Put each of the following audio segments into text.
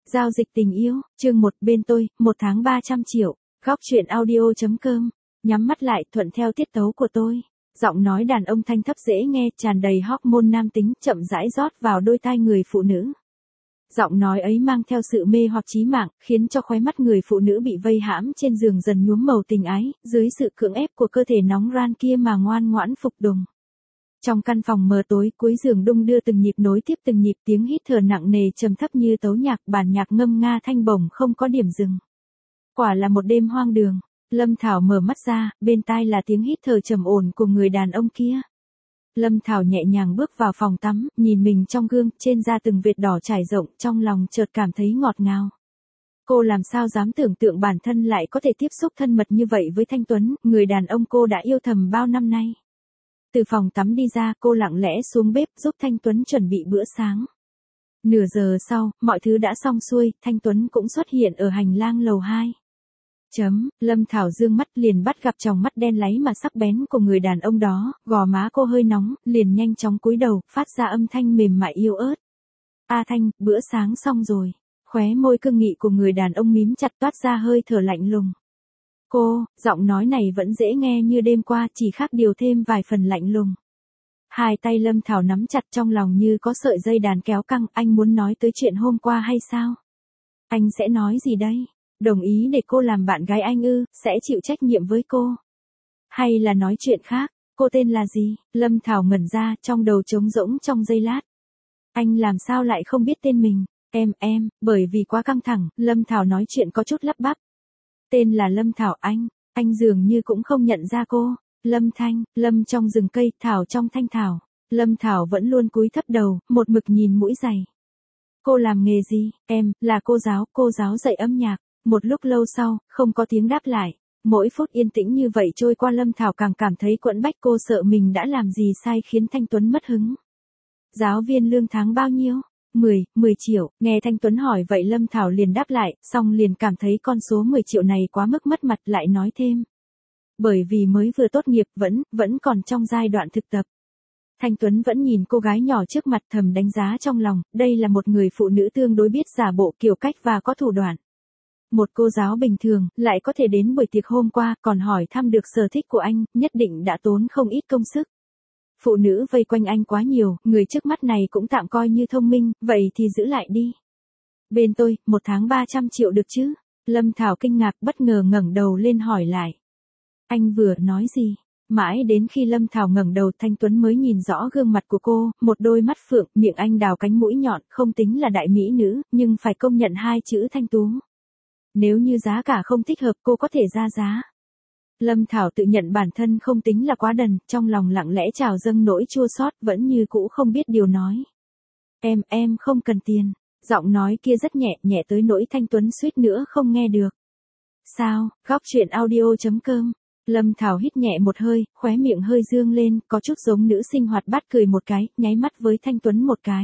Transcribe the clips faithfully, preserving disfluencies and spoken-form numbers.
Giao dịch tình yêu, chương một bên tôi, một tháng ba trăm triệu, góc truyện audio.com, nhắm mắt lại thuận theo tiết tấu của tôi. Giọng nói đàn ông thanh thấp dễ nghe, tràn đầy hormone nam tính, chậm rãi rót vào đôi tai người phụ nữ. Giọng nói ấy mang theo sự mê hoặc chí mạng, khiến cho khóe mắt người phụ nữ bị vây hãm trên giường dần nhuốm màu tình ái, dưới sự cưỡng ép của cơ thể nóng ran kia mà ngoan ngoãn phục tùng. Trong căn phòng mờ tối, cuối giường đung đưa từng nhịp nối tiếp từng nhịp, tiếng hít thở nặng nề trầm thấp như tấu nhạc, bản nhạc ngâm nga thanh bổng không có điểm dừng. Quả là một đêm hoang đường. Lâm Thảo mở mắt ra, bên tai là tiếng hít thở trầm ổn của người đàn ông kia. Lâm Thảo nhẹ nhàng bước vào phòng tắm, nhìn mình trong gương, trên da từng vệt đỏ trải rộng, trong lòng chợt cảm thấy ngọt ngào. Cô làm sao dám tưởng tượng bản thân lại có thể tiếp xúc thân mật như vậy với Thanh Tuấn, người đàn ông cô đã yêu thầm bao năm nay. Từ phòng tắm đi ra, cô lặng lẽ xuống bếp giúp Thanh Tuấn chuẩn bị bữa sáng. Nửa giờ sau, mọi thứ đã xong xuôi, Thanh Tuấn cũng xuất hiện ở hành lang lầu hai. Chấm, Lâm Thảo dương mắt liền bắt gặp tròng mắt đen láy mà sắc bén của người đàn ông đó, gò má cô hơi nóng, liền nhanh chóng cúi đầu, phát ra âm thanh mềm mại yếu ớt. A Thanh, bữa sáng xong rồi. Khóe môi cương nghị của người đàn ông mím chặt, toát ra hơi thở lạnh lùng. Cô, giọng nói này vẫn dễ nghe như đêm qua, chỉ khác điều thêm vài phần lạnh lùng. Hai tay Lâm Thảo nắm chặt, trong lòng như có sợi dây đàn kéo căng. Anh muốn nói tới chuyện hôm qua hay sao? Anh sẽ nói gì đây? Đồng ý để cô làm bạn gái anh ư, sẽ chịu trách nhiệm với cô? Hay là nói chuyện khác? Cô tên là gì? Lâm Thảo ngẩn ra, trong đầu trống rỗng trong giây lát. Anh làm sao lại không biết tên mình? Em, em, bởi vì quá căng thẳng, Lâm Thảo nói chuyện có chút lắp bắp. Tên là Lâm Thảo. Anh, anh dường như cũng không nhận ra cô. Lâm Thanh, Lâm trong rừng cây, Thảo trong thanh thảo. Lâm Thảo vẫn luôn cúi thấp đầu, một mực nhìn mũi giày. Cô làm nghề gì? Em, là cô giáo, cô giáo dạy âm nhạc. Một lúc lâu sau, không có tiếng đáp lại. Mỗi phút yên tĩnh như vậy trôi qua, Lâm Thảo càng cảm thấy quẫn bách, cô sợ mình đã làm gì sai khiến Thanh Tuấn mất hứng. Giáo viên lương tháng bao nhiêu? mười, mười triệu, nghe Thanh Tuấn hỏi vậy Lâm Thảo liền đáp lại, xong liền cảm thấy con số mười triệu này quá mức mất mặt, lại nói thêm. Bởi vì mới vừa tốt nghiệp, vẫn, vẫn còn trong giai đoạn thực tập. Thanh Tuấn vẫn nhìn cô gái nhỏ trước mặt, thầm đánh giá trong lòng, đây là một người phụ nữ tương đối biết giả bộ, kiểu cách và có thủ đoạn. Một cô giáo bình thường, lại có thể đến buổi tiệc hôm qua, còn hỏi thăm được sở thích của anh, nhất định đã tốn không ít công sức. Phụ nữ vây quanh anh quá nhiều, người trước mắt này cũng tạm coi như thông minh, vậy thì giữ lại đi. Bên tôi, một tháng ba trăm triệu được chứ? Lâm Thảo kinh ngạc, bất ngờ ngẩng đầu lên hỏi lại. Anh vừa nói gì? Mãi đến khi Lâm Thảo ngẩng đầu, Thanh Tuấn mới nhìn rõ gương mặt của cô, một đôi mắt phượng, miệng anh đào cánh mũi nhọn, không tính là đại mỹ nữ, nhưng phải công nhận hai chữ thanh tú. Nếu như giá cả không thích hợp, cô có thể ra giá. Lâm Thảo tự nhận bản thân không tính là quá đần, trong lòng lặng lẽ trào dâng nỗi chua xót, vẫn như cũ không biết điều nói. Em, em không cần tiền. Giọng nói kia rất nhẹ, nhẹ tới nỗi Thanh Tuấn suýt nữa không nghe được. Sao, góc truyện audio.com. Lâm Thảo hít nhẹ một hơi, khóe miệng hơi dương lên, có chút giống nữ sinh hoạt bát cười một cái, nháy mắt với Thanh Tuấn một cái.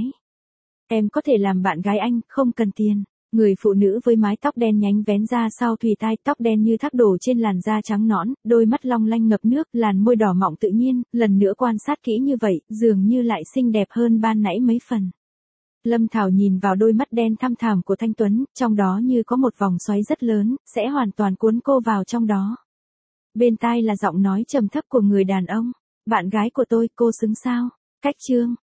Em có thể làm bạn gái anh, không cần tiền. Người phụ nữ với mái tóc đen nhánh vén ra sau thùy tai, tóc đen như thác đổ trên làn da trắng nõn, đôi mắt long lanh ngập nước, làn môi đỏ mọng tự nhiên, lần nữa quan sát kỹ như vậy, dường như lại xinh đẹp hơn ban nãy mấy phần. Lâm Thảo nhìn vào đôi mắt đen thăm thẳm của Thanh Tuấn, trong đó như có một vòng xoáy rất lớn, sẽ hoàn toàn cuốn cô vào trong đó. Bên tai là giọng nói trầm thấp của người đàn ông. Bạn gái của tôi, cô xứng sao? Cách chương.